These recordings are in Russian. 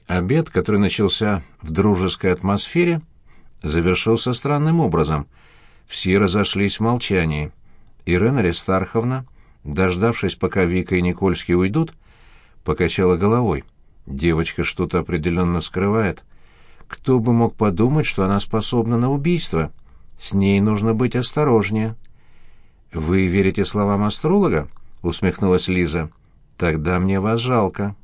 Обед, который начался в дружеской атмосфере, завершился странным образом. Все разошлись в молчании. Ирена Аристарховна, дождавшись, пока Вика и Никольский уйдут, покачала головой. Девочка что-то определенно скрывает. Кто бы мог подумать, что она способна на убийство? С ней нужно быть осторожнее. «Вы верите словам астролога?» — усмехнулась Лиза. «Тогда мне вас жалко».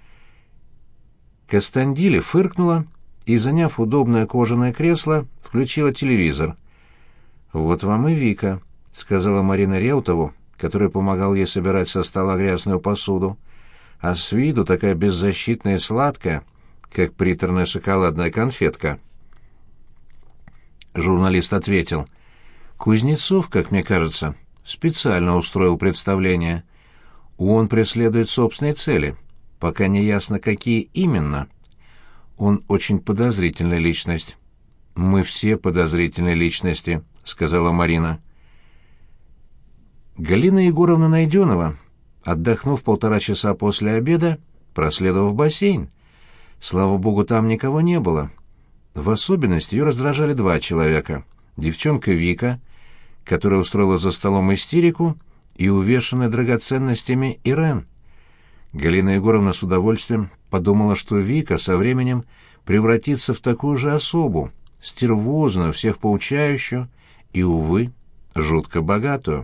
Костандили фыркнула и, заняв удобное кожаное кресло, включила телевизор. «Вот вам и Вика», — сказала Марина Реутову, который помогал ей собирать со стола грязную посуду. «А с виду такая беззащитная и сладкая, как приторная шоколадная конфетка». Журналист ответил: «Кузнецов, как мне кажется, специально устроил представление. Он преследует собственные цели, пока не ясно, какие именно. Он очень подозрительная личность». «Мы все подозрительные личности», — сказала Марина. Галина Егоровна Найденова, отдохнув 1,5 часа после обеда, проследовала в бассейн. Слава богу, там никого не было. В особенности ее раздражали 2 человека: девчонка Вика, которая устроила за столом истерику, и увешанная драгоценностями Ирен. Галина Егоровна с удовольствием подумала, что Вика со временем превратится в такую же особу, стервозную, всех поучающую и, увы, жутко богатую.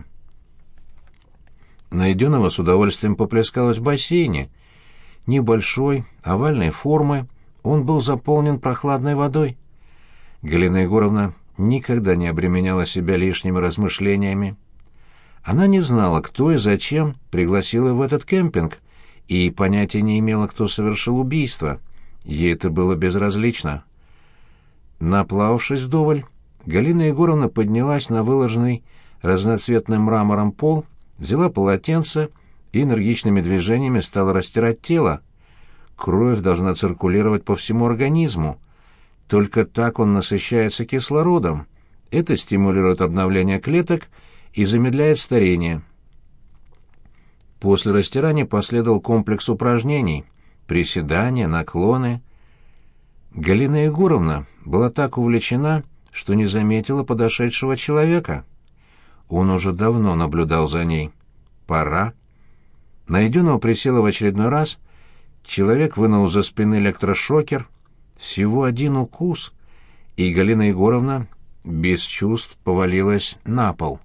Найденова с удовольствием поплескалась в бассейне. Небольшой, овальной формы, он был заполнен прохладной водой. Галина Егоровна никогда не обременяла себя лишними размышлениями. Она не знала, кто и зачем пригласил ее в этот кемпинг, и понятия не имела, кто совершил убийство. Ей это было безразлично. Наплававшись вдоволь, Галина Егоровна поднялась на выложенный разноцветным мрамором пол, взяла полотенце и энергичными движениями стала растирать тело. Кровь должна циркулировать по всему организму. Только так он насыщается кислородом. Это стимулирует обновление клеток и замедляет старение. После растирания последовал комплекс упражнений: приседания, наклоны. Галина Егоровна была так увлечена, что не заметила подошедшего человека. Он уже давно наблюдал за ней. Пора. Найденного присела в очередной раз. Человек вынул из-за спины электрошокер. Всего 1 укус, и Галина Егоровна без чувств повалилась на пол.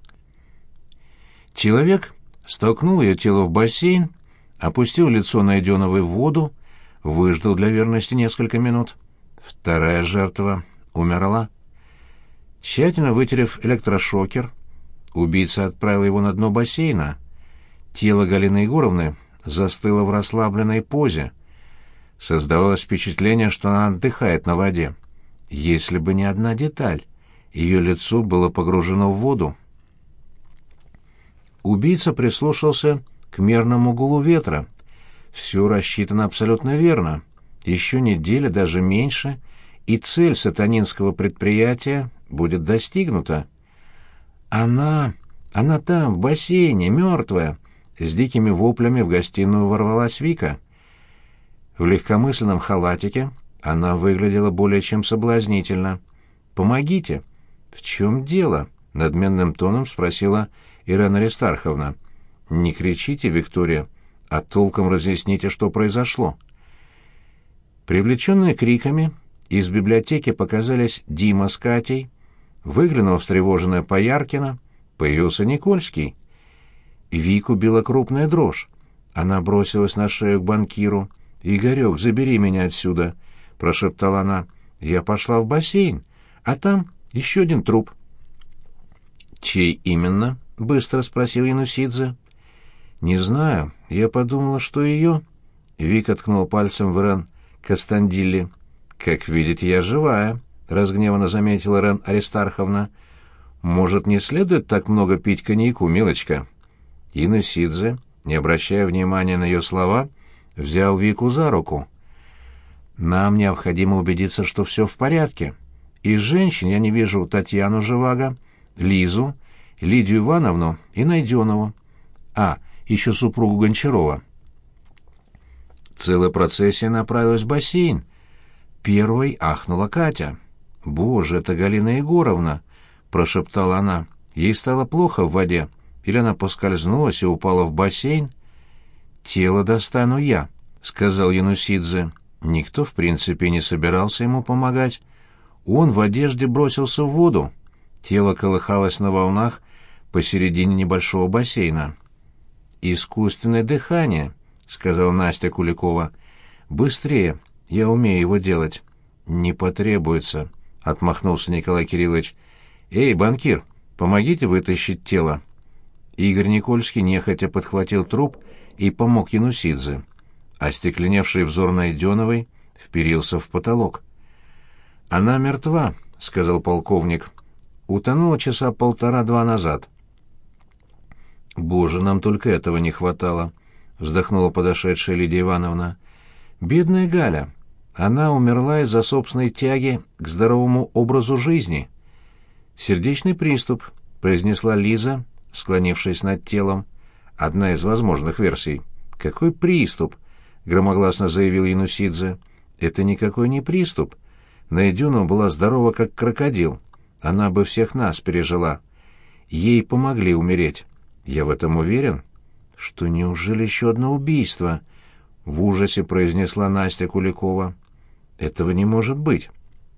Человек столкнул ее тело в бассейн, опустил лицо Найденовой в воду, выждал для верности несколько минут. Вторая жертва умерла. Тщательно вытерев электрошокер, убийца отправил его на дно бассейна. Тело Галины Егоровны застыло в расслабленной позе. Создавалось впечатление, что она отдыхает на воде. Если бы не одна деталь, ее лицо было погружено в воду. Убийца прислушался к мерному гулу ветра. Все рассчитано абсолютно верно. Еще неделя, даже меньше, и цель сатанинского предприятия будет достигнута. Она там, в бассейне, мертвая. С дикими воплями в гостиную ворвалась Вика. В легкомысленном халатике она выглядела более чем соблазнительно. «Помогите!» «В чем дело?» — надменным тоном спросила Ирена Аристарховна. «Не кричите, Виктория, а толком разъясните, что произошло». Привлеченные криками, из библиотеки показались Дима с Катей. Выглянула встревоженная Пояркина, появился Никольский. Вику била крупная дрожь. Она бросилась на шею к банкиру. «Игорек, забери меня отсюда», — прошептала она. «Я пошла в бассейн, а там еще 1 труп». «Чей именно?» — быстро спросил Янусидзе. «Не знаю. Я подумала, что ее...» Вика ткнул пальцем в Ирен Костандилли. «Как видите, я живая», — разгневанно заметила Ирен Аристарховна. «Может, не следует так много пить коньяку, милочка?» Янусидзе, не обращая внимания на ее слова, взял Вику за руку. «Нам необходимо убедиться, что все в порядке. Из женщин я не вижу Татьяну Живаго, Лизу, Лидию Ивановну и Найденову. А, еще супругу Гончарова». Целая процессия направилась в бассейн. Первой ахнула Катя. «Боже, это Галина Егоровна!» — прошептала она. Ей стало плохо в воде. Или она поскользнулась и упала в бассейн? «Тело достану я», — сказал Янусидзе. Никто, в принципе, не собирался ему помогать. Он в одежде бросился в воду. Тело колыхалось на волнах посередине небольшого бассейна. «Искусственное дыхание», — сказала Настя Куликова. «Быстрее, я умею его делать». «Не потребуется», — отмахнулся Николай Кириллович. «Эй, банкир, помогите вытащить тело». Игорь Никольский нехотя подхватил труп и помог Янусидзе. Остекленевший взор Найденовой вперился в потолок. «Она мертва», — сказал полковник. «Утонула часа полтора-два назад». «Боже, нам только этого не хватало», — вздохнула подошедшая Лидия Ивановна. «Бедная Галя. Она умерла из-за собственной тяги к здоровому образу жизни». «Сердечный приступ», — произнесла Лиза, склонившись над телом. «Одна из возможных версий». «Какой приступ?» — громогласно заявил Янусидзе. «Это никакой не приступ. Найденова была здорова, как крокодил. Она бы всех нас пережила. Ей помогли умереть. Я в этом уверен». «Что, неужели еще одно убийство?» — в ужасе произнесла Настя Куликова. «Этого не может быть».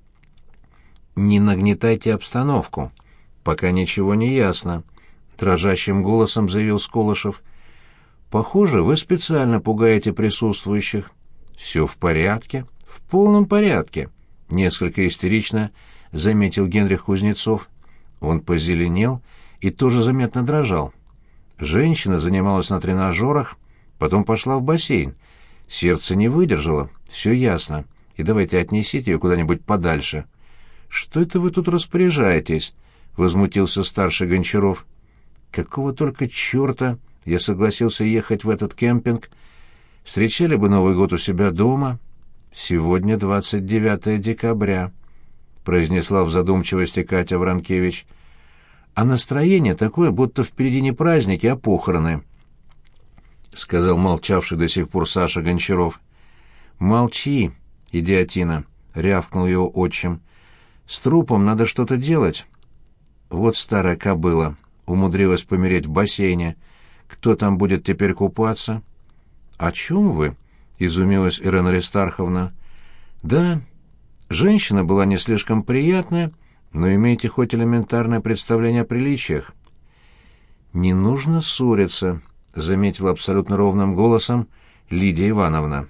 «Не нагнетайте обстановку. Пока ничего не ясно», — дрожащим голосом заявил Сколышев. «Похоже, вы специально пугаете присутствующих». «Все в порядке, в полном порядке», — несколько истерично заметил Генрих Кузнецов. Он позеленел и тоже заметно дрожал. Женщина занималась на тренажерах, потом пошла в бассейн. Сердце не выдержало, все ясно. И давайте отнесите ее куда-нибудь подальше. «Что это вы тут распоряжаетесь?» — возмутился старший Гончаров. «Какого только черта я согласился ехать в этот кемпинг? Встречали бы Новый год у себя дома. Сегодня 29 декабря», — произнесла в задумчивости Катя Вранкевич. «А настроение такое, будто впереди не праздники, а похороны», — сказал молчавший до сих пор Саша Гончаров. «Молчи, идиотина», — рявкнул его отчим. «С трупом надо что-то делать». «Вот старая кобыла умудрилась помереть в бассейне. Кто там будет теперь купаться?» «О чем вы?» — изумилась Ирена Аристарховна. «Да, женщина была не слишком приятная, но имейте хоть элементарное представление о приличиях». «Не нужно ссориться», — заметила абсолютно ровным голосом Лидия Ивановна.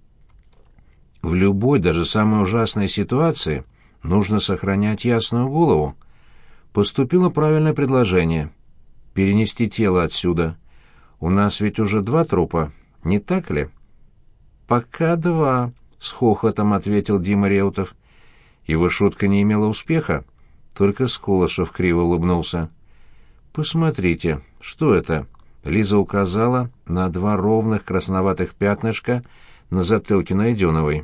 «В любой, даже самой ужасной ситуации нужно сохранять ясную голову. Поступило правильное предложение — перенести тело отсюда. У нас ведь уже 2 трупа, не так ли?» «Пока 2», — с хохотом ответил Дима Реутов. Его шутка не имела успеха, только Сколышев криво улыбнулся. «Посмотрите, что это?» — Лиза указала на 2 ровных красноватых пятнышка на затылке Найденовой.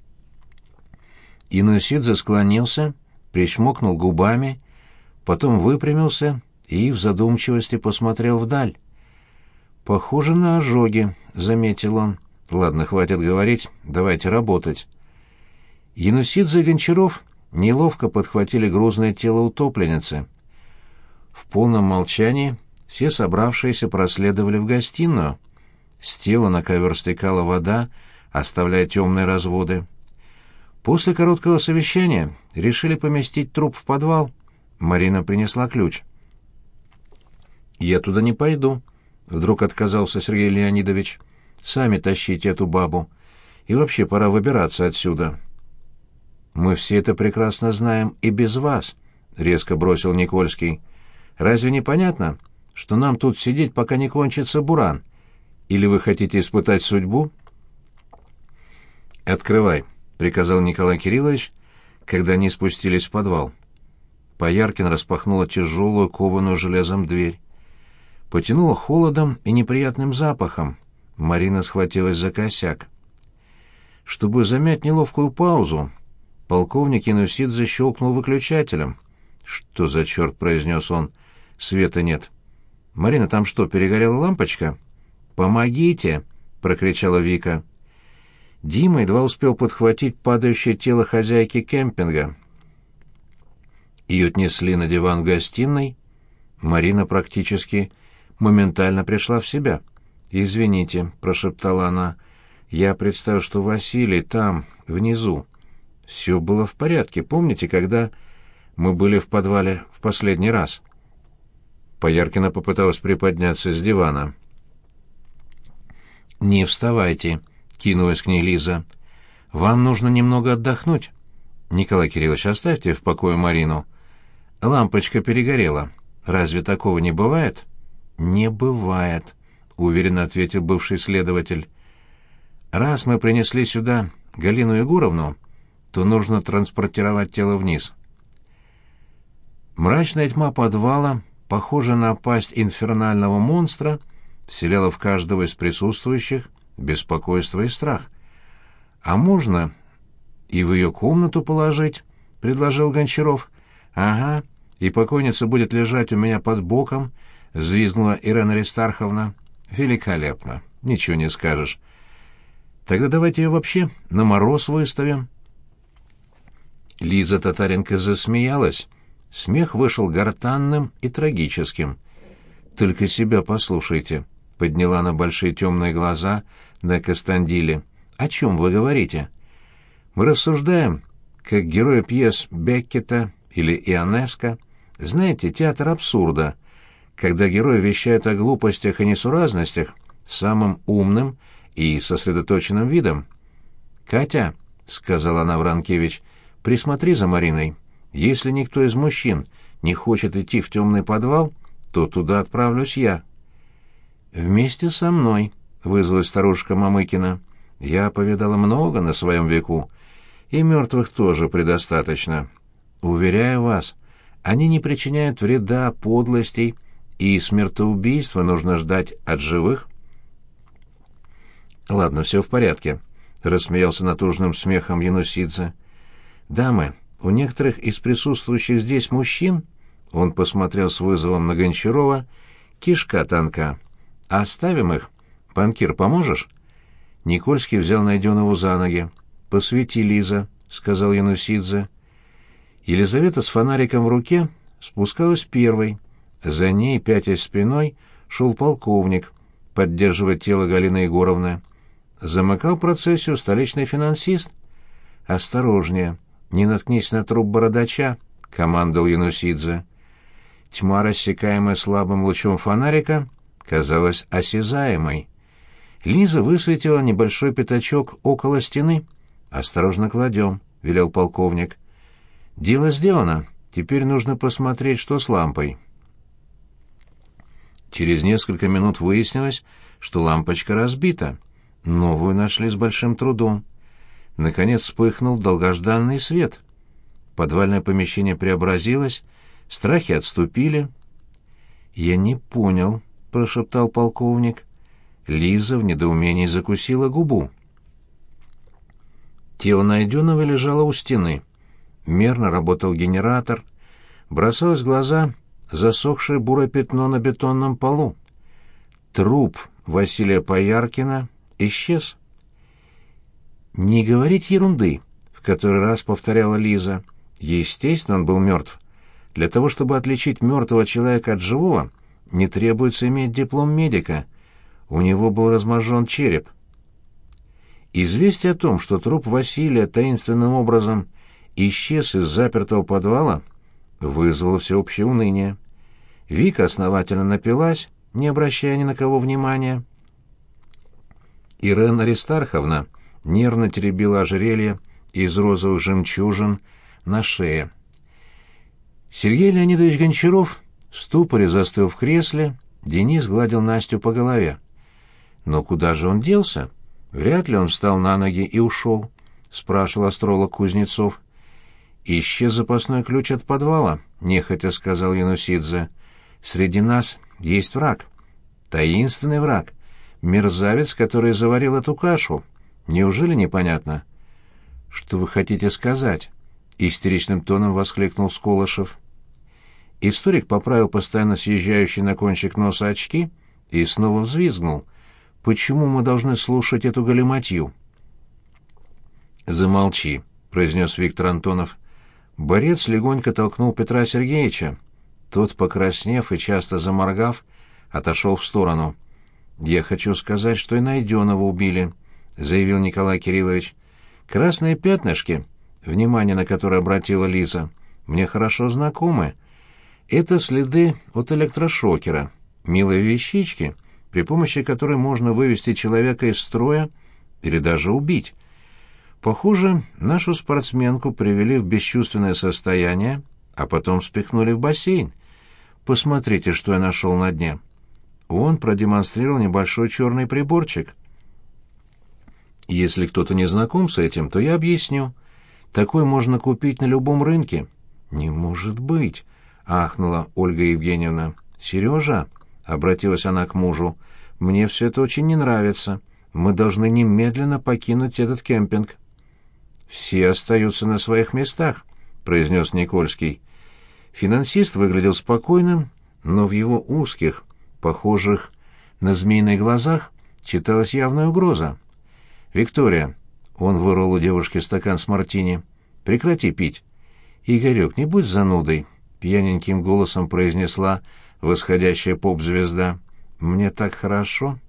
Янусидзе склонился, причмокнул губами, потом выпрямился и в задумчивости посмотрел вдаль. «Похоже на ожоги», — заметил он. «Ладно, хватит говорить, давайте работать». Янусидзе и Гончаров неловко подхватили грузное тело утопленницы. В полном молчании все собравшиеся проследовали в гостиную. С тела на ковер стекала вода, оставляя темные разводы. После короткого совещания решили поместить труп в подвал. Марина принесла ключ. «Я туда не пойду», — вдруг отказался Сергей Леонидович. «Сами тащите эту бабу. И вообще пора выбираться отсюда». «Мы все это прекрасно знаем и без вас», — резко бросил Никольский. «Разве не понятно, что нам тут сидеть, пока не кончится буран? Или вы хотите испытать судьбу?» «Открывай», — приказал Николай Кириллович, когда они спустились в подвал. Пояркин распахнула тяжелую, кованую железом дверь. Потянуло холодом и неприятным запахом. Марина схватилась за косяк. Чтобы замять неловкую паузу, полковник Янусидзе щелкнул выключателем. «Что за черт?» — произнес он. «Света нет». «Марина, там что, перегорела лампочка?» «Помогите!» — прокричала Вика. Дима едва успел подхватить падающее тело хозяйки кемпинга. Ее отнесли на диван в гостиной. Марина практически моментально пришла в себя. «Извините», — прошептала она, — «я представил, что Василий там, внизу. Все было в порядке, помните, когда мы были в подвале в последний раз?» Пояркина попыталась приподняться с дивана. «Не вставайте», — кинулась к ней Лиза. «Вам нужно немного отдохнуть. Николай Кириллович, оставьте в покое Марину. Лампочка перегорела. Разве такого не бывает?» «Не бывает», — уверенно ответил бывший следователь. «Раз мы принесли сюда Галину Егоровну, то нужно транспортировать тело вниз». Мрачная тьма подвала, похожая на пасть инфернального монстра, вселяла в каждого из присутствующих беспокойство и страх. «А можно и в ее комнату положить?» — предложил Гончаров. «Ага, и покойница будет лежать у меня под боком», — взвизгнула Ирена Аристарховна. «Великолепно, ничего не скажешь. Тогда давайте ее вообще на мороз выставим». Лиза Татаренко засмеялась. Смех вышел гортанным и трагическим. «Только себя послушайте», — подняла она большие темные глаза на Кастандиле. «О чем вы говорите? Мы рассуждаем, как герои пьес Беккета или Ионеско. Знаете, театр абсурда, когда герои вещают о глупостях и несуразностях самым умным и сосредоточенным видом. «Катя», — сказала она Вранкевич, — «присмотри за Мариной. Если никто из мужчин не хочет идти в темный подвал, то туда отправлюсь я». «Вместе со мной», — вызвалась старушка Мамыкина. «Я повидала много на своем веку, и мертвых тоже предостаточно. Уверяю вас, они не причиняют вреда, подлостей, и смертоубийства нужно ждать от живых». «Ладно, все в порядке», — рассмеялся натужным смехом Янусидзе. «Дамы, у некоторых из присутствующих здесь мужчин, — он посмотрел с вызовом на Гончарова, — кишка тонка. Оставим их. Банкир, поможешь?» Никольский взял Найденову за ноги. «Посвети, Лиза», — сказал Янусидзе. Елизавета с фонариком в руке спускалась первой. За ней, пятясь спиной, шел полковник, поддерживая тело Галины Егоровны. Замыкал процессию столичный финансист. «Осторожнее, не наткнись на труп бородача», — командовал Янусидзе. Тьма, рассекаемая слабым лучом фонарика, казалась осязаемой. Лиза высветила небольшой пятачок около стены. «Осторожно кладем», — велел полковник. «Дело сделано. Теперь нужно посмотреть, что с лампой». Через несколько минут выяснилось, что лампочка разбита. Новую нашли с большим трудом. Наконец вспыхнул долгожданный свет. Подвальное помещение преобразилось, страхи отступили. «Я не понял», — прошептал полковник. Лиза в недоумении закусила губу. Тело Найденова лежало у стены. Мерно работал генератор. Бросалось в глаза засохшее бурое пятно на бетонном полу. Труп Василия Пояркина исчез. «Не говорить ерунды», — в который раз повторяла Лиза. «Естественно, он был мертв. Для того, чтобы отличить мертвого человека от живого, не требуется иметь диплом медика. У него был разможжен череп». Известие о том, что труп Василия таинственным образом исчез из запертого подвала, вызвало всеобщее уныние. Вика основательно напилась, не обращая ни на кого внимания. Ирена Аристарховна нервно теребила ожерелье из розовых жемчужин на шее. Сергей Леонидович Гончаров в ступоре застыл в кресле, Денис гладил Настю по голове. «Но куда же он делся? Вряд ли он встал на ноги и ушел», — спрашивал астролог Кузнецов. «Исчез запасной ключ от подвала», — нехотя сказал Янусидзе. «Среди нас есть враг. Таинственный враг. Мерзавец, который заварил эту кашу. Неужели непонятно?» «Что вы хотите сказать?» — истеричным тоном воскликнул Сколышев. Историк поправил постоянно съезжающий на кончик носа очки и снова взвизгнул. «Почему мы должны слушать эту галиматью?» «Замолчи», — произнес Виктор Антонов. Борец легонько толкнул Петра Сергеевича. Тот, покраснев и часто заморгав, отошел в сторону. «Я хочу сказать, что и Найденова убили», — заявил Николай Кириллович. «Красные пятнышки, внимание на которое обратила Лиза, мне хорошо знакомы. Это следы от электрошокера, милые вещички, при помощи которой можно вывести человека из строя или даже убить. Похоже, нашу спортсменку привели в бесчувственное состояние, а потом спихнули в бассейн. Посмотрите, что я нашел на дне». Он продемонстрировал небольшой черный приборчик. «Если кто-то не знаком с этим, то я объясню. Такой можно купить на любом рынке». «Не может быть!» — ахнула Ольга Евгеньевна. «Сережа», — обратилась она к мужу, — «мне все это очень не нравится. Мы должны немедленно покинуть этот кемпинг». «Все остаются на своих местах», — произнес Никольский. Финансист выглядел спокойным, но в его узких, похожих на змеиных глазах, читалась явная угроза. «Виктория», — он вырвал у девушки стакан с мартини, — «прекрати пить». «Игорек, не будь занудой», — пьяненьким голосом произнесла восходящая поп-звезда. «Мне так хорошо».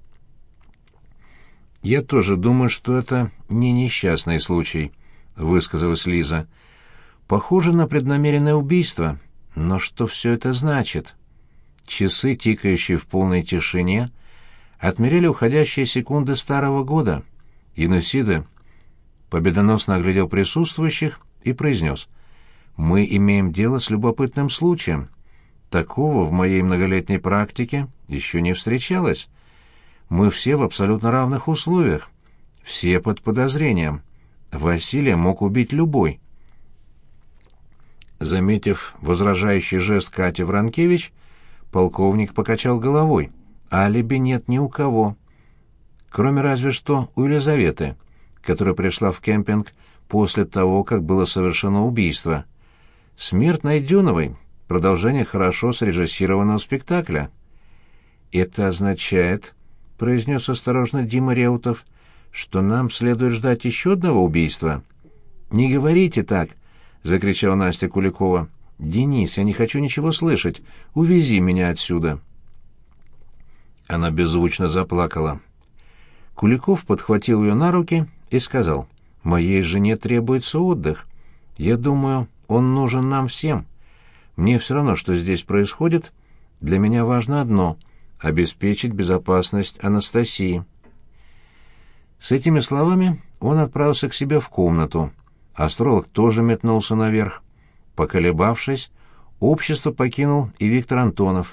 «Я тоже думаю, что это не несчастный случай», — высказалась Лиза. «Похоже на преднамеренное убийство. Но что все это значит?» Часы, тикающие в полной тишине, отмеряли уходящие секунды старого года. Янусида победоносно оглядел присутствующих и произнес: «Мы имеем дело с любопытным случаем. Такого в моей многолетней практике еще не встречалось. Мы все в абсолютно равных условиях, все под подозрением. Василия мог убить любой». Заметив возражающий жест Кати Вранкевич, полковник покачал головой. «Алиби нет ни у кого. Кроме разве что у Елизаветы, которая пришла в кемпинг после того, как было совершено убийство. Смерть Найденовой — продолжение хорошо срежиссированного спектакля». «Это означает, — произнес осторожно Дима Реутов, — что нам следует ждать еще одного убийства». «Не говорите так!» — закричала Настя Куликова. «Денис, я не хочу ничего слышать. Увези меня отсюда». Она беззвучно заплакала. Куликов подхватил ее на руки и сказал: «Моей жене требуется отдых. Я думаю, он нужен нам всем. Мне все равно, что здесь происходит. Для меня важно одно — обеспечить безопасность Анастасии». С этими словами он отправился к себе в комнату. Астролог тоже метнулся наверх. Поколебавшись, общество покинул и Виктор Антонов.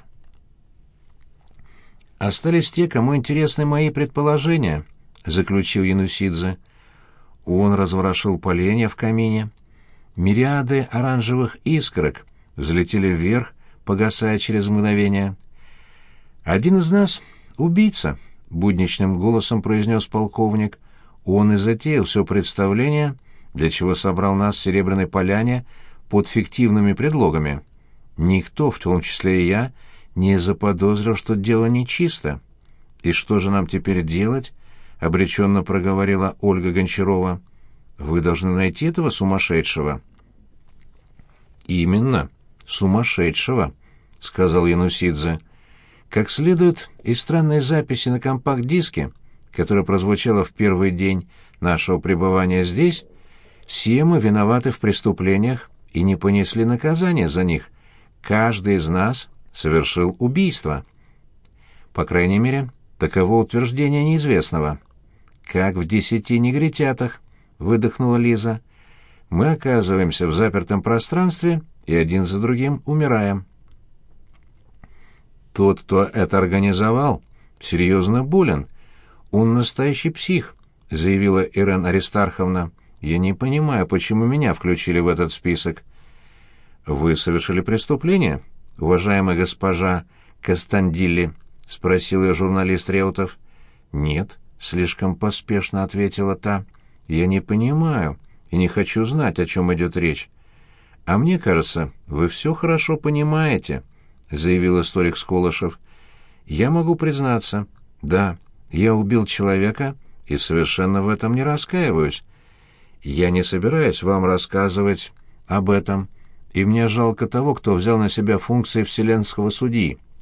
«Остались те, кому интересны мои предположения», — заключил Янусидзе. Он разворошил поленья в камине. Мириады оранжевых искорок взлетели вверх, погасая через мгновение. «Один из нас — убийца», — будничным голосом произнес полковник. «Он и затеял все представление, для чего собрал нас в Серебряной Поляне под фиктивными предлогами. Никто, в том числе и я, не заподозрил, что дело нечисто. И что же нам теперь делать?» — обреченно проговорила Ольга Гончарова. «Вы должны найти этого сумасшедшего». «Именно, сумасшедшего», — сказал Янусидзе. «Как следует из странной записи на компакт-диске, которая прозвучала в первый день нашего пребывания здесь, все мы виноваты в преступлениях и не понесли наказания за них. Каждый из нас совершил убийство. По крайней мере, таково утверждение неизвестного». «Как в 10 негритятах», — выдохнула Лиза. «Мы оказываемся в запертом пространстве и один за другим умираем». «Тот, кто это организовал, серьезно болен. Он настоящий псих», — заявила Ирен Аристарховна. «Я не понимаю, почему меня включили в этот список». «Вы совершили преступление, уважаемая госпожа Кастандилли?» — спросил ее журналист Реутов. «Нет», — слишком поспешно ответила та. «Я не понимаю и не хочу знать, о чем идет речь». «А мне кажется, вы все хорошо понимаете», — заявил историк Сколышев. «Я могу признаться, да, я убил человека и совершенно в этом не раскаиваюсь. «Я не собираюсь вам рассказывать об этом, и мне жалко того, кто взял на себя функции вселенского судьи.